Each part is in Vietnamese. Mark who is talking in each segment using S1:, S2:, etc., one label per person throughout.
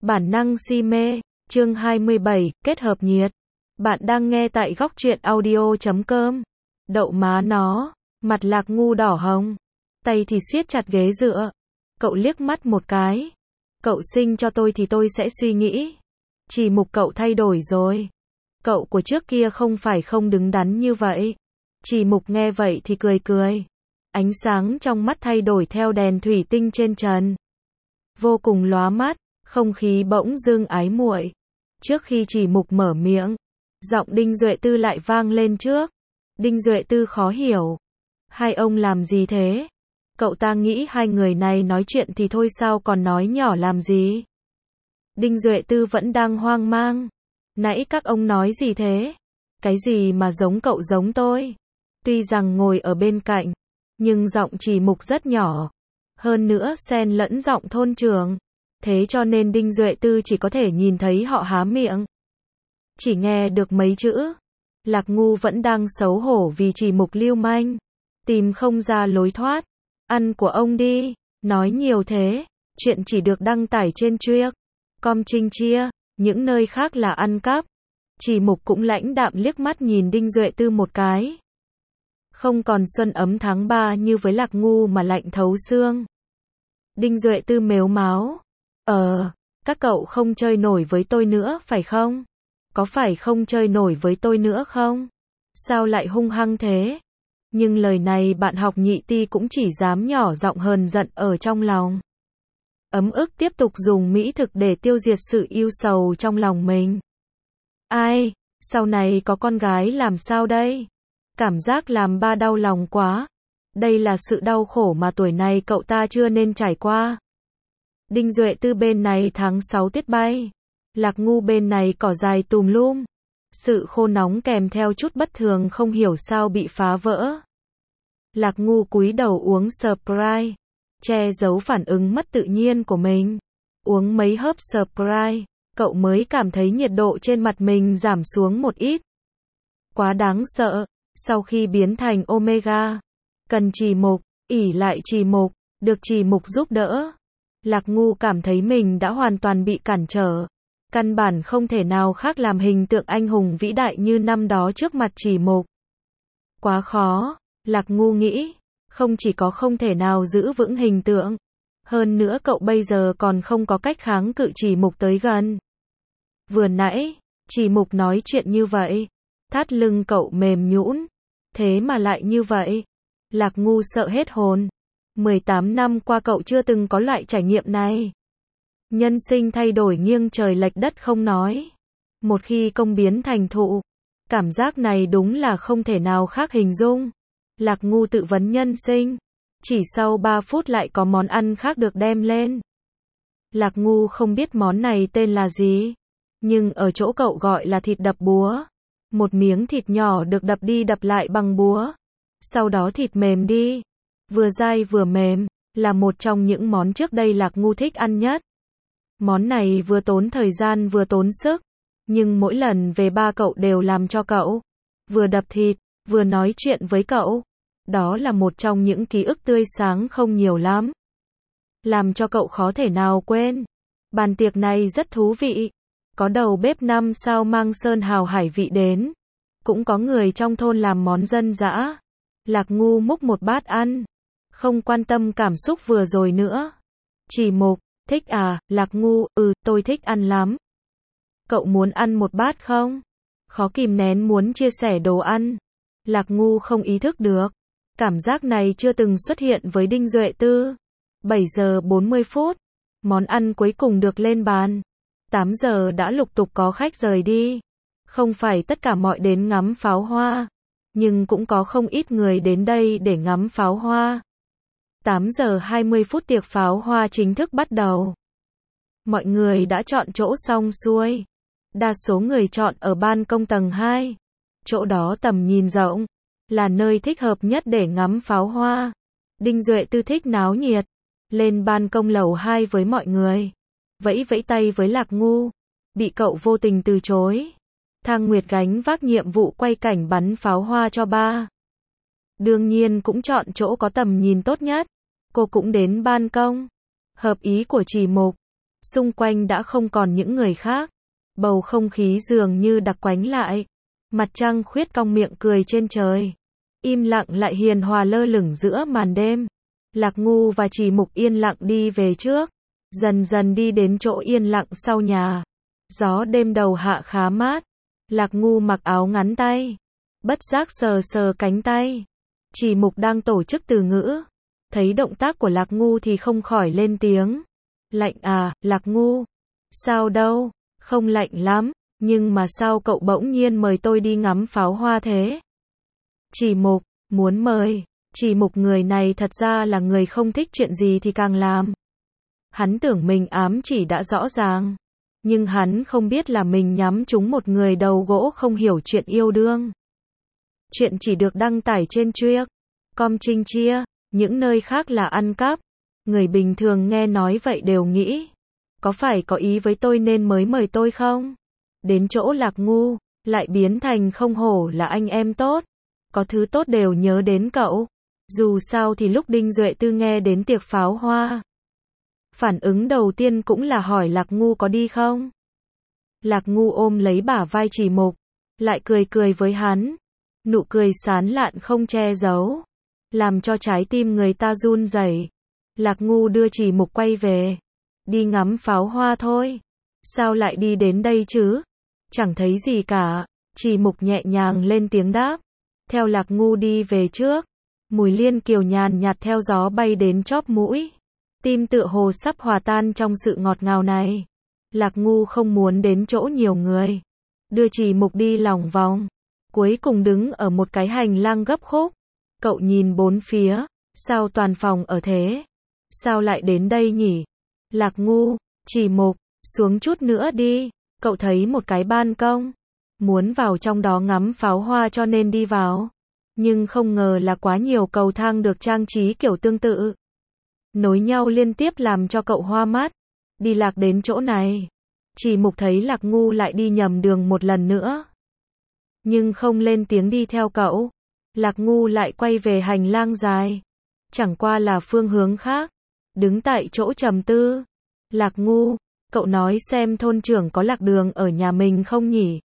S1: Bản năng si mê, chương 27, kết hợp nhiệt. Bạn đang nghe tại góc truyện audio.com. Đậu má nó, mặt Lạc Ngu đỏ hồng, tay thì siết chặt ghế dựa. Cậu liếc mắt một cái. Cậu sinh cho tôi thì tôi sẽ suy nghĩ. Chỉ mục cậu thay đổi rồi. Cậu của trước kia không phải không đứng đắn như vậy. Chỉ mục nghe vậy thì cười cười. Ánh sáng trong mắt thay đổi theo đèn thủy tinh trên trần. Vô cùng lóa mắt, không khí bỗng dưng ái muội. Trước khi Chỉ mục mở miệng, giọng Đinh Duệ Tư lại vang lên trước. Đinh Duệ Tư khó hiểu. Hai ông làm gì thế? Cậu ta nghĩ hai người này nói chuyện thì thôi sao còn nói nhỏ làm gì? Đinh Duệ Tư vẫn đang hoang mang. Nãy các ông nói gì thế? Cái gì mà giống cậu giống tôi? Tuy rằng ngồi ở bên cạnh, nhưng giọng Chỉ mục rất nhỏ. Hơn nữa xen lẫn giọng thôn trưởng. Thế cho nên Đinh Duệ Tư chỉ có thể nhìn thấy họ há miệng. Chỉ nghe được mấy chữ. Lạc Ngu vẫn đang xấu hổ vì Chỉ mục lưu manh. Tìm không ra lối thoát. Ăn của ông đi. Nói nhiều thế. Chuyện chỉ được đăng tải trên Truyện.com Trinh Chia. Những nơi khác là ăn cắp. Chỉ mục cũng lãnh đạm liếc mắt nhìn Đinh Duệ Tư một cái. Không còn xuân ấm tháng 3 như với Lạc Ngu mà lạnh thấu xương. Đinh Duệ Tư mếu máo. Các cậu không chơi nổi với tôi nữa phải không? Có phải không chơi nổi với tôi nữa không? Sao lại hung hăng thế? Nhưng lời này bạn học nhị ti cũng chỉ dám nhỏ giọng hờn giận ở trong lòng. Ấm ức tiếp tục dùng mỹ thực để tiêu diệt sự ưu sầu trong lòng mình. Ai, sau này có con gái làm sao đây? Cảm giác làm ba đau lòng quá. Đây là sự đau khổ mà tuổi này cậu ta chưa nên trải qua. Đinh Duệ Tư bên này tháng 6 tuyết bay. Lạc Ngu bên này cỏ dài tùm lum. Sự khô nóng kèm theo chút bất thường không hiểu sao bị phá vỡ. Lạc Ngu cúi đầu uống Sprite, che giấu phản ứng mất tự nhiên của mình. Uống mấy hớp Sprite, cậu mới cảm thấy nhiệt độ trên mặt mình giảm xuống một ít. Quá đáng sợ, sau khi biến thành Omega, cần Chỉ mục, ỷ lại Chỉ mục, được Chỉ mục giúp đỡ. Lạc Ngu cảm thấy mình đã hoàn toàn bị cản trở. Căn bản không thể nào khác làm hình tượng anh hùng vĩ đại như năm đó trước mặt Chỉ mục. Quá khó, Lạc Ngu nghĩ. Không chỉ có không thể nào giữ vững hình tượng. Hơn nữa cậu bây giờ còn không có cách kháng cự Chỉ mục tới gần. Vừa nãy, Chỉ mục nói chuyện như vậy. Thắt lưng cậu mềm nhũn. Thế mà lại như vậy. Lạc Ngu sợ hết hồn. 18 năm qua cậu chưa từng có loại trải nghiệm này. Nhân sinh thay đổi nghiêng trời lệch đất không nói. Một khi công biến thành thụ, cảm giác này đúng là không thể nào khác hình dung. Lạc Ngu tự vấn nhân sinh. Chỉ sau 3 phút lại có món ăn khác được đem lên. Lạc Ngu không biết món này tên là gì. Nhưng ở chỗ cậu gọi là thịt đập búa. Một miếng thịt nhỏ được đập đi đập lại bằng búa. Sau đó thịt mềm đi. Vừa dai vừa mềm. Là một trong những món trước đây Lạc Ngu thích ăn nhất. Món này vừa tốn thời gian vừa tốn sức. Nhưng mỗi lần về ba cậu đều làm cho cậu. Vừa đập thịt, vừa nói chuyện với cậu. Đó là một trong những ký ức tươi sáng không nhiều lắm. Làm cho cậu khó thể nào quên. Bàn tiệc này rất thú vị. Có đầu bếp 5 sao mang sơn hào hải vị đến. Cũng có người trong thôn làm món dân dã. Lạc Ngu múc một bát ăn. Không quan tâm cảm xúc vừa rồi nữa. Chỉ mục, thích à? Lạc Ngu, tôi thích ăn lắm. Cậu muốn ăn một bát không? Khó kìm nén muốn chia sẻ đồ ăn. Lạc Ngu không ý thức được. Cảm giác này chưa từng xuất hiện với Đinh Duệ Tư. 7 giờ 40 phút. Món ăn cuối cùng được lên bàn. 8 giờ đã lục tục có khách rời đi. Không phải tất cả mọi đến ngắm pháo hoa. Nhưng cũng có không ít người đến đây để ngắm pháo hoa. 8 giờ 20 phút tiệc pháo hoa chính thức bắt đầu. Mọi người đã chọn chỗ xong xuôi. Đa số người chọn ở ban công tầng 2. Chỗ đó tầm nhìn rộng. Là nơi thích hợp nhất để ngắm pháo hoa. Đinh Duệ Tư thích náo nhiệt. Lên ban công lầu 2 với mọi người. Vẫy vẫy tay với Lạc Ngu. Bị cậu vô tình từ chối. Thang Nguyệt gánh vác nhiệm vụ quay cảnh bắn pháo hoa cho ba. Đương nhiên cũng chọn chỗ có tầm nhìn tốt nhất. Cô cũng đến ban công. Hợp ý của Chỉ mục. Xung quanh đã không còn những người khác. Bầu không khí dường như đặc quánh lại. Mặt trăng khuyết cong miệng cười trên trời. Im lặng lại hiền hòa lơ lửng giữa màn đêm. Lạc Ngu và Chỉ Mục yên lặng đi về trước. Dần dần đi đến chỗ yên lặng sau nhà. Gió đêm đầu hạ khá mát. Lạc Ngu mặc áo ngắn tay. Bất giác sờ sờ cánh tay. Chỉ Mục đang tổ chức từ ngữ. Thấy động tác của Lạc Ngu thì không khỏi lên tiếng. Lạnh à, Lạc Ngu. Sao đâu, không lạnh lắm, nhưng mà sao cậu bỗng nhiên mời tôi đi ngắm pháo hoa thế? Chỉ Mục, muốn mời. Chỉ Mục người này thật ra là người không thích chuyện gì thì càng làm. Hắn tưởng mình ám chỉ đã rõ ràng. Nhưng hắn không biết là mình nhắm trúng một người đầu gỗ không hiểu chuyện yêu đương. Chuyện chỉ được đăng tải trên Truyện.com Trinh Chia, những nơi khác là ăn cắp. Người bình thường nghe nói vậy đều nghĩ. Có phải có ý với tôi nên mới mời tôi không? Đến chỗ Lạc Ngu, lại biến thành không hổ là anh em tốt. Có thứ tốt đều nhớ đến cậu. Dù sao thì lúc Đinh Duệ Tư nghe đến tiệc pháo hoa, phản ứng đầu tiên cũng là hỏi Lạc Ngu có đi không? Lạc Ngu ôm lấy bả vai Chỉ Mục, lại cười cười với hắn. Nụ cười sán lạn không che giấu, làm cho trái tim người ta run rẩy. Lạc Ngu đưa Chỉ Mục quay về. Đi ngắm pháo hoa thôi. Sao lại đi đến đây chứ? Chẳng thấy gì cả. Chỉ Mục nhẹ nhàng lên tiếng đáp. Theo Lạc Ngu đi về trước. Mùi liên kiều nhàn nhạt theo gió bay đến chóp mũi. Tim tựa hồ sắp hòa tan trong sự ngọt ngào này. Lạc Ngu không muốn đến chỗ nhiều người. Đưa Chỉ Mục đi lòng vòng. Cuối cùng đứng ở một cái hành lang gấp khúc. Cậu nhìn bốn phía. Sao toàn phòng ở thế? Sao lại đến đây nhỉ? Lạc Ngu, Chỉ Mục, xuống chút nữa đi. Cậu thấy một cái ban công. Muốn vào trong đó ngắm pháo hoa cho nên đi vào. Nhưng không ngờ là quá nhiều cầu thang được trang trí kiểu tương tự. Nối nhau liên tiếp làm cho cậu hoa mắt. Đi lạc đến chỗ này. Chỉ Mục thấy Lạc Ngu lại đi nhầm đường một lần nữa. Nhưng không lên tiếng đi theo cậu. Lạc Ngu lại quay về hành lang dài. Chẳng qua là phương hướng khác. Đứng tại chỗ trầm tư. Lạc Ngu, cậu nói xem thôn trưởng có lạc đường ở nhà mình không nhỉ?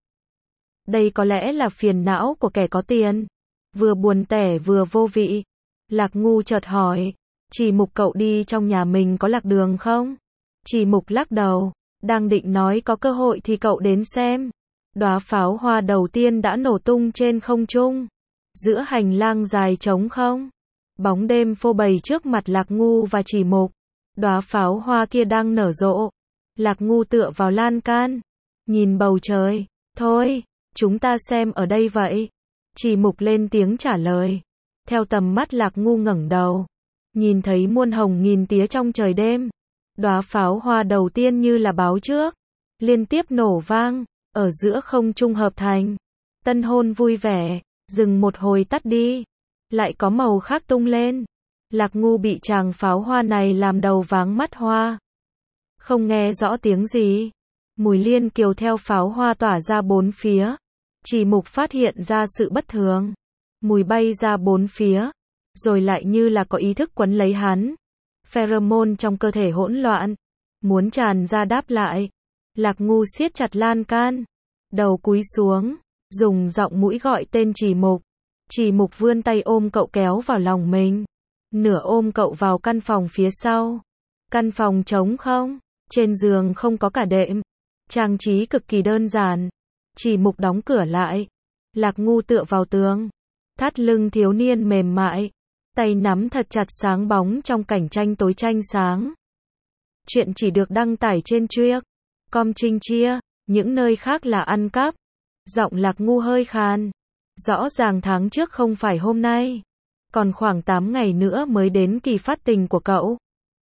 S1: Đây có lẽ là phiền não của kẻ có tiền. Vừa buồn tẻ vừa vô vị. Lạc Ngu chợt hỏi. Chỉ Mục cậu đi trong nhà mình có lạc đường không? Chỉ Mục lắc đầu. Đang định nói có cơ hội thì cậu đến xem. Đóa pháo hoa đầu tiên đã nổ tung trên không trung. Giữa hành lang dài trống không. Bóng đêm phô bày trước mặt Lạc Ngu và Chỉ Mục. Đóa pháo hoa kia đang nở rộ. Lạc Ngu tựa vào lan can. Nhìn bầu trời. Thôi, chúng ta xem ở đây vậy. Chỉ Mục lên tiếng trả lời. Theo tầm mắt Lạc Ngu ngẩng đầu. Nhìn thấy muôn hồng nghìn tía trong trời đêm. Đóa pháo hoa đầu tiên như là báo trước. Liên tiếp nổ vang. Ở giữa không trung hợp thành. Tân hôn vui vẻ. Dừng một hồi tắt đi. Lại có màu khác tung lên. Lạc Ngu bị tràng pháo hoa này làm đầu váng mắt hoa. Không nghe rõ tiếng gì. Mùi liên kiều theo pháo hoa tỏa ra bốn phía. Chỉ Mục phát hiện ra sự bất thường. Mùi bay ra bốn phía. Rồi lại như là có ý thức quấn lấy hắn. Pheromone trong cơ thể hỗn loạn. Muốn tràn ra đáp lại. Lạc Ngu siết chặt lan can. Đầu cúi xuống. Dùng giọng mũi gọi tên Chỉ Mục. Chỉ Mục vươn tay ôm cậu kéo vào lòng mình. Nửa ôm cậu vào căn phòng phía sau. Căn phòng trống không. Trên giường không có cả đệm. Trang trí cực kỳ đơn giản. Chỉ Mục đóng cửa lại. Lạc Ngu tựa vào tường. Thắt lưng thiếu niên mềm mại. Tay nắm thật chặt sáng bóng trong cảnh tranh tối tranh sáng. Chuyện chỉ được đăng tải trên Truyện.com Trinh Chia, những nơi khác là ăn cắp. Giọng Lạc Ngu hơi khàn. Rõ ràng tháng trước không phải hôm nay. Còn khoảng 8 ngày nữa mới đến kỳ phát tình của cậu.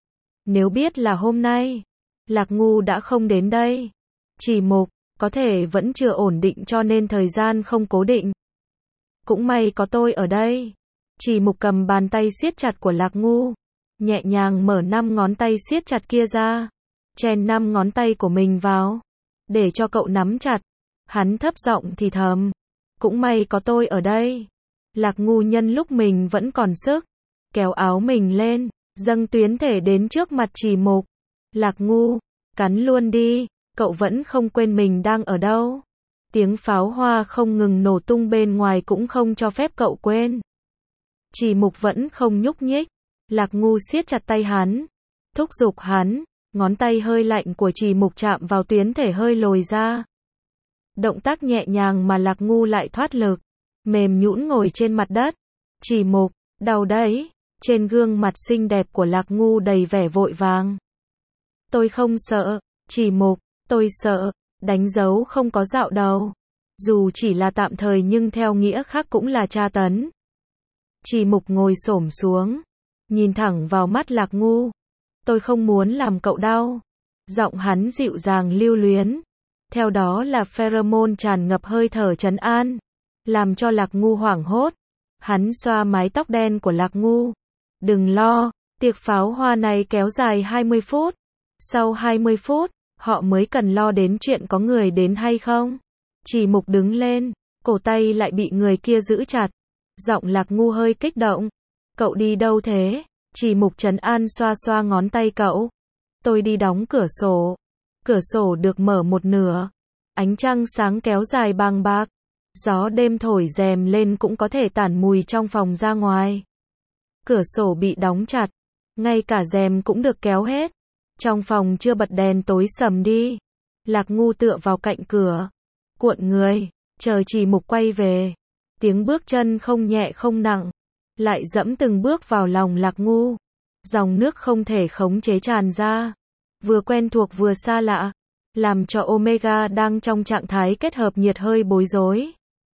S1: Nếu biết là hôm nay, Lạc Ngu đã không đến đây. Chỉ Mục, có thể vẫn chưa ổn định cho nên thời gian không cố định. Cũng may có tôi ở đây. Chỉ Mục cầm bàn tay siết chặt của Lạc Ngu. Nhẹ nhàng mở 5 ngón tay siết chặt kia ra. Chèn 5 ngón tay của mình vào. Để cho cậu nắm chặt. Hắn thấp giọng thì thầm. Cũng may có tôi ở đây. Lạc Ngu nhân lúc mình vẫn còn sức. Kéo áo mình lên. Dâng tuyến thể đến trước mặt Chỉ Mục. Lạc Ngu, Cắn luôn đi, cậu vẫn không quên mình đang ở đâu. Tiếng pháo hoa không ngừng nổ tung bên ngoài cũng không cho phép cậu quên. Chỉ Mục vẫn không nhúc nhích. Lạc Ngu siết chặt tay hắn, thúc giục hắn, ngón tay hơi lạnh của Chỉ Mục chạm vào tuyến thể hơi lồi ra. Động tác nhẹ nhàng mà Lạc Ngu lại thoát lực, mềm nhũn ngồi trên mặt đất. Chỉ Mục, đau đấy. Trên gương mặt xinh đẹp của Lạc Ngu đầy vẻ vội vàng. Tôi không sợ, Chỉ Mục, tôi sợ. Đánh dấu không có dạo đầu. Dù chỉ là tạm thời nhưng theo nghĩa khác cũng là tra tấn. Chỉ Mục ngồi xổm xuống, nhìn thẳng vào mắt Lạc Ngu. Tôi không muốn làm cậu đau. Giọng hắn dịu dàng lưu luyến. Theo đó là pheromone tràn ngập hơi thở trấn an, làm cho Lạc Ngu hoảng hốt. Hắn xoa mái tóc đen của Lạc Ngu. Đừng lo, tiệc pháo hoa này kéo dài 20 phút. Sau 20 phút, họ mới cần lo đến chuyện có người đến hay không. Chỉ Mục đứng lên, cổ tay lại bị người kia giữ chặt. Giọng Lạc Ngu hơi kích động. Cậu đi đâu thế? Chỉ Mục trấn an xoa xoa ngón tay cậu. Tôi đi đóng cửa sổ. Cửa sổ được mở một nửa. Ánh trăng sáng kéo dài bàng bạc. Gió đêm thổi rèm lên cũng có thể tản mùi trong phòng ra ngoài. Cửa sổ bị đóng chặt. Ngay cả rèm cũng được kéo hết. Trong phòng chưa bật đèn tối sầm đi. Lạc Ngu tựa vào cạnh cửa, cuộn người, chờ Chỉ Mục quay về. Tiếng bước chân không nhẹ không nặng, lại dẫm từng bước vào lòng Lạc Ngu. Dòng nước không thể khống chế tràn ra. Vừa quen thuộc vừa xa lạ, làm cho Omega đang trong trạng thái kết hợp nhiệt hơi bối rối.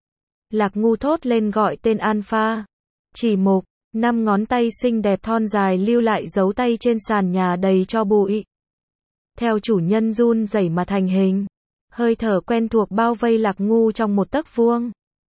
S1: Lạc Ngu thốt lên gọi tên Alpha. Chỉ Mục, 5 ngón tay xinh đẹp thon dài lưu lại dấu tay trên sàn nhà đầy tro bụi. Theo chủ nhân run rẩy mà thành hình. Hơi thở quen thuộc bao vây Lạc Ngu trong một tấc vuông.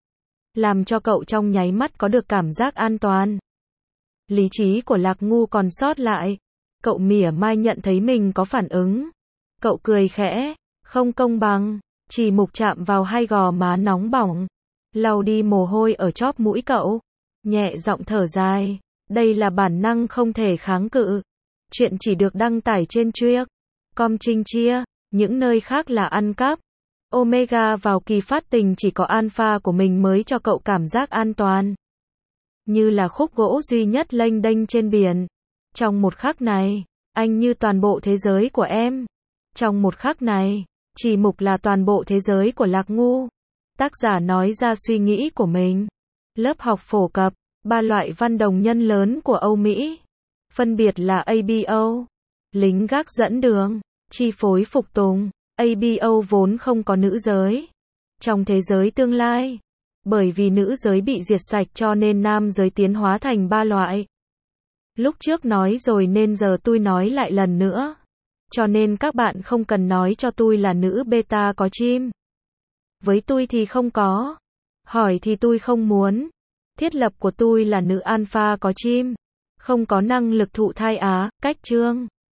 S1: Làm cho cậu trong nháy mắt có được cảm giác an toàn. Lý trí của Lạc Ngu còn sót lại. Cậu mỉa mai nhận thấy mình có phản ứng. Cậu cười khẽ, không công bằng. Chỉ Mục chạm vào hai gò má nóng bỏng, lau đi mồ hôi ở chóp mũi cậu. Nhẹ giọng thở dài. Đây là bản năng không thể kháng cự. Chuyện chỉ được đăng tải trên Truyện.com Trinh chia. Những nơi khác là ăn cắp. Omega vào kỳ phát tình chỉ có Alpha của mình mới cho cậu cảm giác an toàn. Như là khúc gỗ duy nhất lênh đênh trên biển. Trong một khắc này, anh như toàn bộ thế giới của em. Trong một khắc này, Chỉ Mục là toàn bộ thế giới của Lạc Ngu. Tác giả nói ra suy nghĩ của mình. Lớp học phổ cập 3 loại văn đồng nhân lớn của Âu Mỹ. Phân biệt là ABO, lính gác dẫn đường, chi phối phục tùng. ABO vốn không có nữ giới. Trong thế giới tương lai, bởi vì nữ giới bị diệt sạch cho nên nam giới tiến hóa thành 3 loại. Lúc trước nói rồi nên giờ tôi nói lại lần nữa. Cho nên các bạn không cần nói cho tôi là nữ beta có chim. Với tôi thì không có. Hỏi thì tôi không muốn. Thiết lập của tôi là nữ alpha có chim. Không có năng lực thụ thai cách chương.